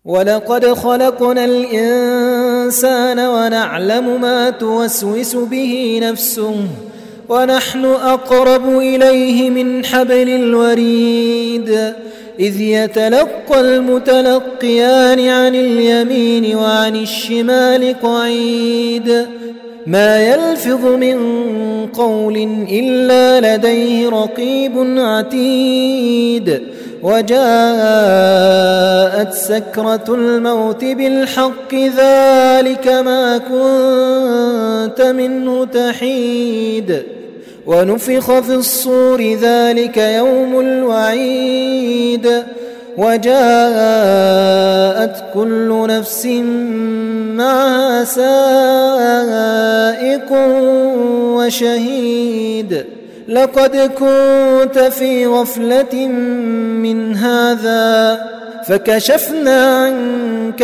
ولقد خلقنا الإنسان ونعلم ما توسوس به نفسه ونحن أقرب إليه من حبل الوريد إذ يتلقى المتلقيان عن اليمين وعن الشمال قعيد ما يلفظ من قول إلا لديه رقيب عتيد وجاءت سكرة الموت بالحق ذلك ما كنت منه تحيد ونفخ في الصور ذلك يوم الوعيد وجاءت كل نفس معها سائق وشهيد لقد كنت في غفلة من هذا فكشفنا عنك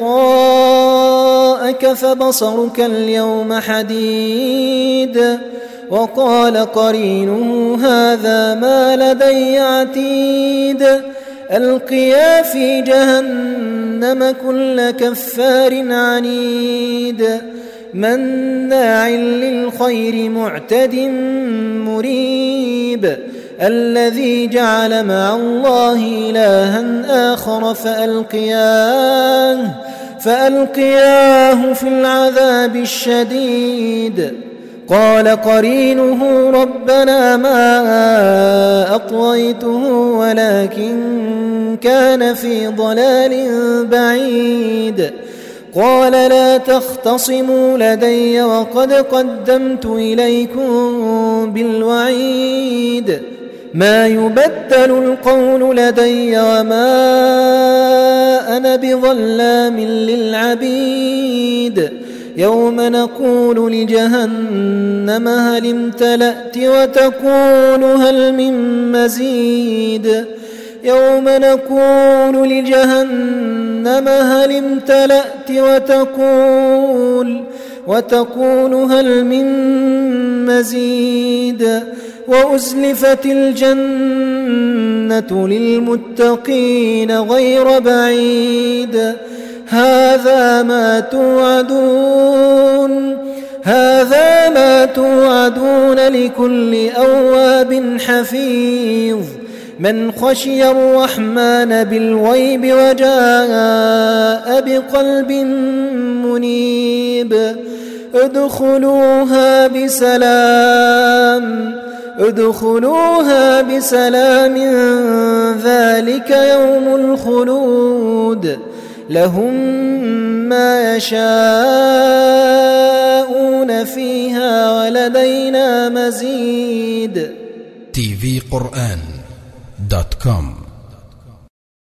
غطاءك فبصرك اليوم حديد وقال قرينه هذا ما لدي عتيد ألقيا في جهنم كل كفار عنيد مناع للخير معتد مريب الذي جعل مع الله إلها آخر فألقياه في العذاب الشديد قال قرينه ربنا ما أطويته ولكن كان في ضلال بعيد قال لا تختصموا لدي وقد قدمت إليكم بالوعيد ما يبدل القول لدي وما أنا بظلام للعبيد يوم نقول لجهنم هل امتلأت وتقول هل من مزيد يوم نقول لجهنم هل امتلأت وتقول هل من مزيد وأزلفت الجنة للمتقين غير بعيد هذا ما توعدون لكل أواب حفيظ من خشي الرحمن بالغيب وجاء بقلب منيب ادخلوها بسلام ذلك يوم الخلود لهم ما يشاءون فيها ولدينا مزيد. tvquran.com